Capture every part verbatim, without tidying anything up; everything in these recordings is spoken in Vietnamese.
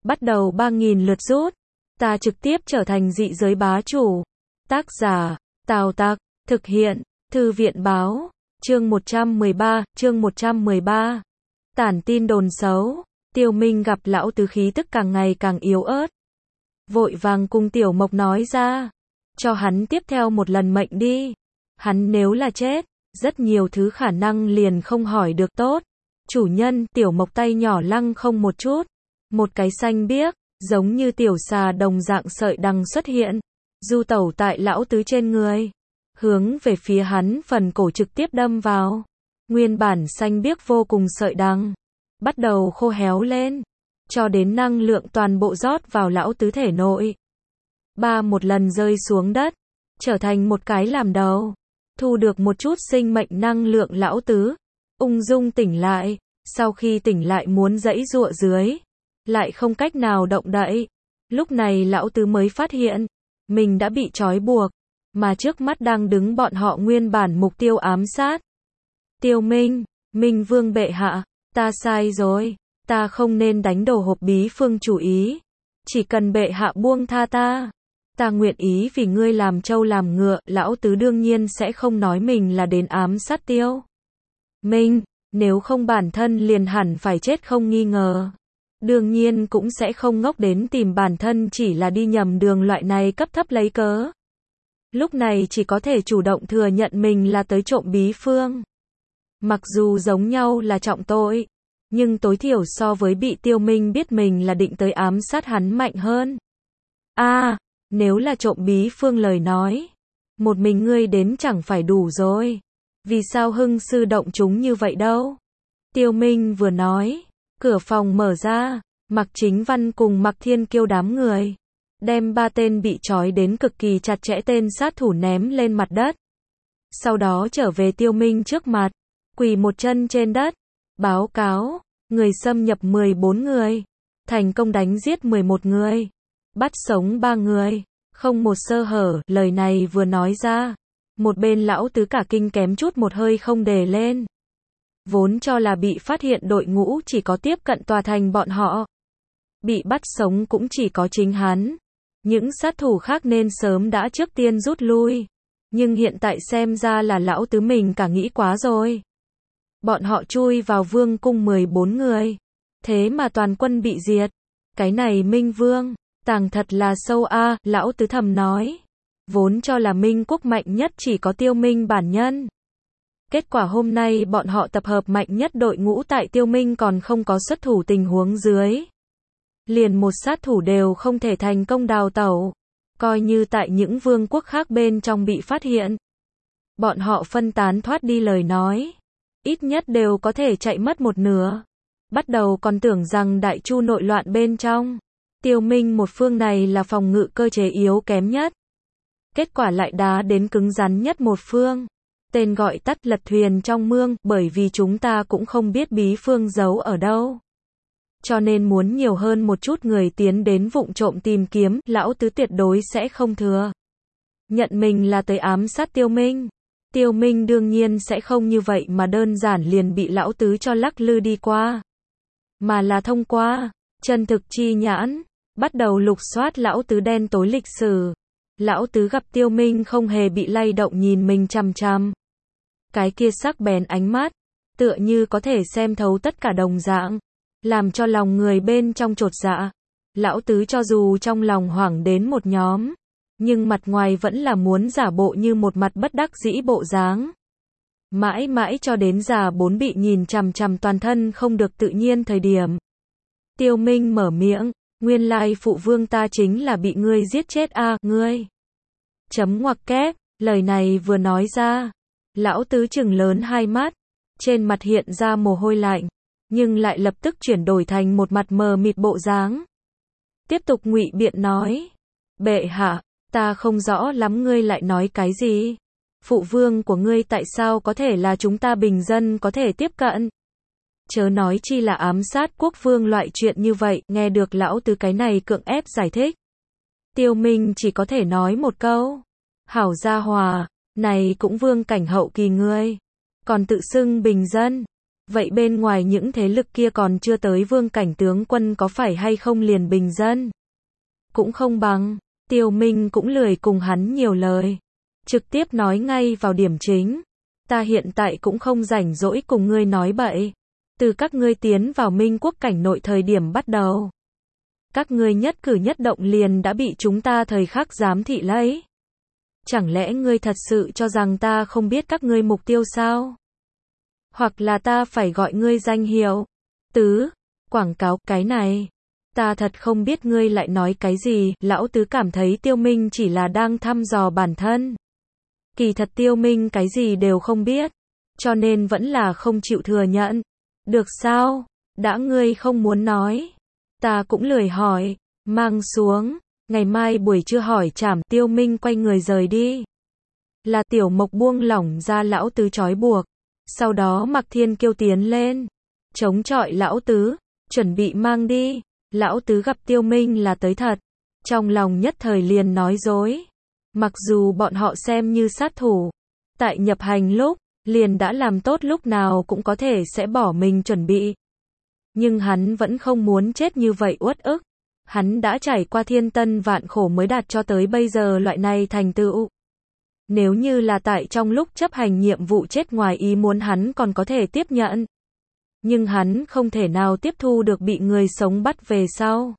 bắt đầu ba nghìn lượt rút. Ta trực tiếp trở thành dị giới bá chủ. Tác giả, Tào Tặc, thực hiện, Thư viện Báo, chương một trăm mười ba, chương một trăm mười ba. Tản tin đồn xấu, Tiêu Minh gặp lão tứ khí tức càng ngày càng yếu ớt. Vội vàng cùng Tiểu Mộc nói ra, cho hắn tiếp theo một lần mệnh đi. Hắn nếu là chết, rất nhiều thứ khả năng liền không hỏi được tốt. Chủ nhân, Tiểu Mộc tay nhỏ lăng không một chút. Một cái xanh biếc, giống như tiểu xà đồng dạng sợi đằng xuất hiện. Du tẩu tại lão tứ trên người. Hướng về phía hắn phần cổ trực tiếp đâm vào. Nguyên bản xanh biếc vô cùng sợi đằng. Bắt đầu khô héo lên. Cho đến năng lượng toàn bộ rót vào lão tứ thể nội. Ba một lần rơi xuống đất. Trở thành một cái làm đầu. Thu được một chút sinh mệnh năng lượng lão tứ. Ung dung tỉnh lại. Sau khi tỉnh lại muốn giãy giụa dưới. Lại không cách nào động đậy. Lúc này lão tứ mới phát hiện. Mình đã bị trói buộc. Mà trước mắt đang đứng bọn họ nguyên bản mục tiêu ám sát. Tiêu Minh, Minh Vương bệ hạ. Ta sai rồi. Ta không nên đánh đổ hộp bí phương chủ ý. Chỉ cần bệ hạ buông tha ta. Ta nguyện ý vì ngươi làm trâu làm ngựa. Lão tứ đương nhiên sẽ không nói mình là đến ám sát Tiêu Minh. Nếu không bản thân liền hẳn phải chết không nghi ngờ. Đương nhiên cũng sẽ không ngốc đến tìm bản thân chỉ là đi nhầm đường loại này cấp thấp lấy cớ. Lúc này chỉ có thể chủ động thừa nhận mình là tới trộm bí phương. Mặc dù giống nhau là trọng tội, nhưng tối thiểu so với bị Tiêu Minh biết mình là định tới ám sát hắn mạnh hơn. A, à, nếu là trộm bí phương lời nói, một mình ngươi đến chẳng phải đủ rồi. Vì sao hưng sư động chúng như vậy đâu? Tiêu Minh vừa nói, cửa phòng mở ra, Mạc Chính Văn cùng Mạc Thiên Kiêu đám người, đem ba tên bị trói đến cực kỳ chặt chẽ tên sát thủ ném lên mặt đất. Sau đó trở về Tiêu Minh trước mặt, quỳ một chân trên đất, báo cáo, người xâm nhập mười bốn người, thành công đánh giết mười một người, bắt sống ba người, không một sơ hở. Lời này vừa nói ra, một bên lão tứ cả kinh kém chút một hơi không đề lên. Vốn cho là bị phát hiện đội ngũ chỉ có tiếp cận tòa thành bọn họ. Bị bắt sống cũng chỉ có chính hắn. Những sát thủ khác nên sớm đã trước tiên rút lui. Nhưng hiện tại xem ra là lão tứ mình cả nghĩ quá rồi. Bọn họ chui vào vương cung mười bốn người. Thế mà toàn quân bị diệt. Cái này Minh Vương, tàng thật là sâu a, lão tứ thầm nói. Vốn cho là Minh quốc mạnh nhất chỉ có Tiêu Minh bản nhân. Kết quả hôm nay bọn họ tập hợp mạnh nhất đội ngũ tại Tiêu Minh còn không có xuất thủ tình huống dưới. Liền một sát thủ đều không thể thành công đào tẩu. Coi như tại những vương quốc khác bên trong bị phát hiện. Bọn họ phân tán thoát đi lời nói. Ít nhất đều có thể chạy mất một nửa. Bắt đầu còn tưởng rằng đại chu nội loạn bên trong. Tiêu Minh một phương này là phòng ngự cơ chế yếu kém nhất. Kết quả lại đá đến cứng rắn nhất một phương. Tên gọi tắt lật thuyền trong mương, bởi vì chúng ta cũng không biết bí phương giấu ở đâu. Cho nên muốn nhiều hơn một chút người tiến đến vụng trộm tìm kiếm, lão tứ tuyệt đối sẽ không thừa. Nhận mình là tới ám sát Tiêu Minh. Tiêu Minh đương nhiên sẽ không như vậy mà đơn giản liền bị lão tứ cho lắc lư đi qua. Mà là thông qua chân thực chi nhãn, bắt đầu lục soát lão tứ đen tối lịch sử. Lão tứ gặp Tiêu Minh không hề bị lay động nhìn mình chằm chằm. Cái kia sắc bén ánh mắt, tựa như có thể xem thấu tất cả đồng dạng, làm cho lòng người bên trong chột dạ. Lão tứ cho dù trong lòng hoảng đến một nhóm, nhưng mặt ngoài vẫn là muốn giả bộ như một mặt bất đắc dĩ bộ dáng. Mãi mãi cho đến già bốn bị nhìn chằm chằm toàn thân không được tự nhiên thời điểm. Tiêu Minh mở miệng, nguyên lai phụ vương ta chính là bị ngươi giết chết a, à, ngươi. Chấm ngoặc kép, lời này vừa nói ra, lão tứ trừng lớn hai mắt, trên mặt hiện ra mồ hôi lạnh, nhưng lại lập tức chuyển đổi thành một mặt mờ mịt bộ dáng. Tiếp tục ngụy biện nói, bệ hạ, ta không rõ lắm ngươi lại nói cái gì. Phụ vương của ngươi tại sao có thể là chúng ta bình dân có thể tiếp cận? Chớ nói chi là ám sát quốc vương loại chuyện như vậy. Nghe được lão tứ cái này cưỡng ép giải thích, Tiêu Minh chỉ có thể nói một câu, hảo gia hòa, này cũng vương cảnh hậu kỳ ngươi, còn tự xưng bình dân. Vậy bên ngoài những thế lực kia còn chưa tới vương cảnh tướng quân có phải hay không liền bình dân? Cũng không bằng. Tiêu Minh cũng lười cùng hắn nhiều lời. Trực tiếp nói ngay vào điểm chính. Ta hiện tại cũng không rảnh rỗi cùng ngươi nói bậy. Từ các ngươi tiến vào Minh quốc cảnh nội thời điểm bắt đầu. Các ngươi nhất cử nhất động liền đã bị chúng ta thời khắc giám thị lấy. Chẳng lẽ ngươi thật sự cho rằng ta không biết các ngươi mục tiêu sao? Hoặc là ta phải gọi ngươi danh hiệu, Tứ, quảng cáo, cái này. Ta thật không biết ngươi lại nói cái gì, lão Tứ cảm thấy Tiêu Minh chỉ là đang thăm dò bản thân. Kỳ thật Tiêu Minh cái gì đều không biết, cho nên vẫn là không chịu thừa nhận. Được sao? Đã ngươi không muốn nói. Ta cũng lười hỏi, mang xuống, ngày mai buổi trưa hỏi trảm. Tiêu Minh quay người rời đi. Là Tiểu Mộc buông lỏng ra lão Tứ trói buộc. Sau đó Mạc Thiên Kiêu tiến lên, chống chọi lão Tứ, chuẩn bị mang đi. Lão Tứ gặp Tiêu Minh là tới thật, trong lòng nhất thời liền nói dối. Mặc dù bọn họ xem như sát thủ, tại nhập hành lúc, liền đã làm tốt lúc nào cũng có thể sẽ bỏ mình chuẩn bị. Nhưng hắn vẫn không muốn chết như vậy uất ức. Hắn đã trải qua thiên tân vạn khổ mới đạt cho tới bây giờ loại này thành tựu. Nếu như là tại trong lúc chấp hành nhiệm vụ chết ngoài ý muốn hắn còn có thể tiếp nhận. Nhưng hắn không thể nào tiếp thu được bị người sống bắt về sau.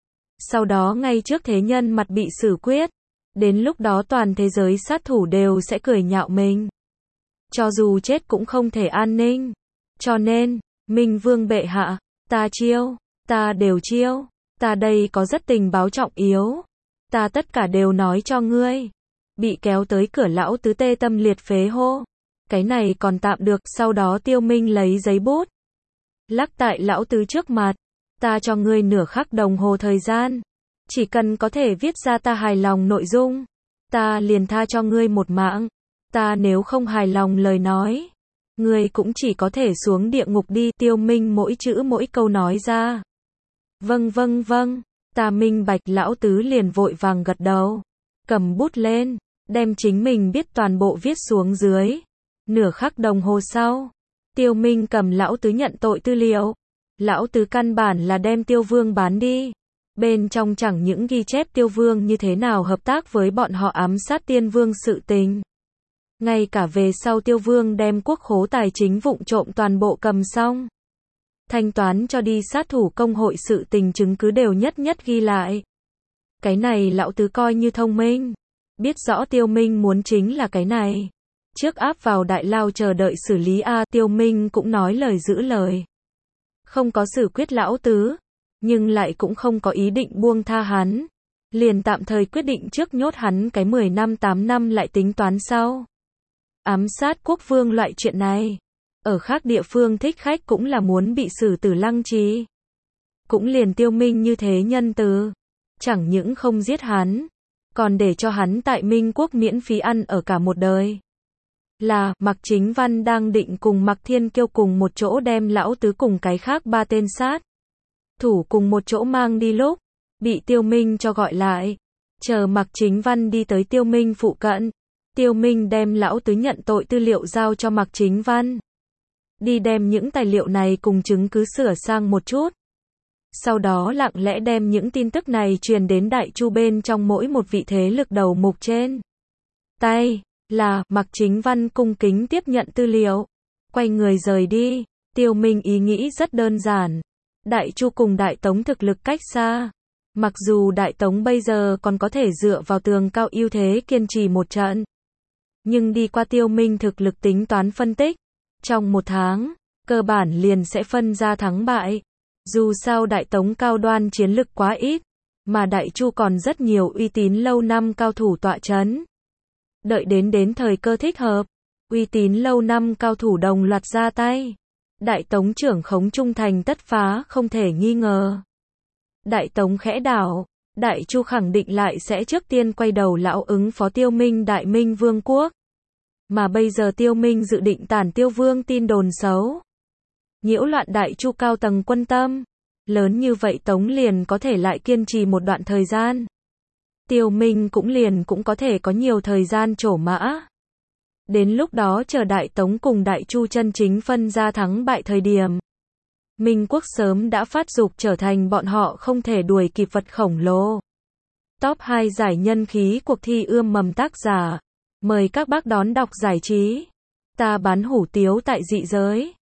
Sau đó ngay trước thế nhân mặt bị xử quyết. Đến lúc đó toàn thế giới sát thủ đều sẽ cười nhạo mình. Cho dù chết cũng không thể an ninh. Cho nên, Minh Vương bệ hạ, ta chiêu, ta đều chiêu, ta đây có rất tình báo trọng yếu. Ta tất cả đều nói cho ngươi. Bị kéo tới cửa lão Tứ tê tâm liệt phế hô. Cái này còn tạm được. Sau đó Tiêu Minh lấy giấy bút, lắc tại lão Tứ trước mặt. Ta cho ngươi nửa khắc đồng hồ thời gian. Chỉ cần có thể viết ra ta hài lòng nội dung, ta liền tha cho ngươi một mạng. Ta nếu không hài lòng lời nói, ngươi cũng chỉ có thể xuống địa ngục đi. Tiêu Minh mỗi chữ mỗi câu nói ra. Vâng vâng vâng, ta minh bạch. Lão Tứ liền vội vàng gật đầu, cầm bút lên, đem chính mình biết toàn bộ viết xuống dưới. Nửa khắc đồng hồ sau, Tiêu Minh cầm lão Tứ nhận tội tư liệu. Lão Tứ căn bản là đem Tiêu Vương bán đi. Bên trong chẳng những ghi chép Tiêu Vương như thế nào hợp tác với bọn họ ám sát Tiên Vương sự tình. Ngay cả về sau Tiêu Vương đem quốc khố tài chính vụng trộm toàn bộ cầm xong. Thanh toán cho đi sát thủ công hội sự tình chứng cứ đều nhất nhất ghi lại. Cái này lão Tứ coi như thông minh. Biết rõ Tiêu Minh muốn chính là cái này. Trước áp vào đại lao chờ đợi xử lý a. Tiêu Minh cũng nói lời giữ lời. Không có xử quyết lão Tứ, nhưng lại cũng không có ý định buông tha hắn. Liền tạm thời quyết định trước nhốt hắn cái mười năm tám năm lại tính toán sau. Ám sát quốc vương loại chuyện này, ở khác địa phương thích khách cũng là muốn bị xử tử lăng trì. Cũng liền Tiêu Minh như thế nhân từ. Chẳng những không giết hắn, còn để cho hắn tại Minh quốc miễn phí ăn ở cả một đời. Là, Mạc Chính Văn đang định cùng Mạc Thiên Kiêu cùng một chỗ đem lão Tứ cùng cái khác ba tên sát thủ cùng một chỗ mang đi lúc, bị Tiêu Minh cho gọi lại. Chờ Mạc Chính Văn đi tới Tiêu Minh phụ cận, Tiêu Minh đem lão Tứ nhận tội tư liệu giao cho Mạc Chính Văn. Đi đem những tài liệu này cùng chứng cứ sửa sang một chút. Sau đó lặng lẽ đem những tin tức này truyền đến Đại Chu bên trong mỗi một vị thế lực đầu mục trên tay. Là, Mạc Chính Văn cung kính tiếp nhận tư liệu, quay người rời đi. Tiêu Minh ý nghĩ rất đơn giản. Đại Chu cùng Đại Tống thực lực cách xa. Mặc dù Đại Tống bây giờ còn có thể dựa vào tường cao ưu thế kiên trì một trận, nhưng đi qua Tiêu Minh thực lực tính toán phân tích, trong một tháng, cơ bản liền sẽ phân ra thắng bại. Dù sao Đại Tống cao đoan chiến lực quá ít, mà Đại Chu còn rất nhiều uy tín lâu năm cao thủ tọa chấn. Đợi đến đến thời cơ thích hợp, uy tín lâu năm cao thủ đồng loạt ra tay. Đại Tống trưởng khống trung thành tất phá không thể nghi ngờ. Đại Tống khẽ đảo, Đại Chu khẳng định lại sẽ trước tiên quay đầu lão ứng phó Tiêu Minh Đại Minh Vương quốc. Mà bây giờ Tiêu Minh dự định tản Tiêu Vương tin đồn xấu, nhiễu loạn Đại Chu cao tầng quân tâm. Lớn như vậy Tống liền có thể lại kiên trì một đoạn thời gian. Tiêu Minh cũng liền cũng có thể có nhiều thời gian trổ mã. Đến lúc đó chờ Đại Tống cùng Đại Chu chân chính phân ra thắng bại thời điểm. Minh quốc sớm đã phát dục trở thành bọn họ không thể đuổi kịp vật khổng lồ. Top hai giải nhân khí cuộc thi ươm mầm tác giả. Mời các bác đón đọc giải trí. Ta bán hủ tiếu tại dị giới.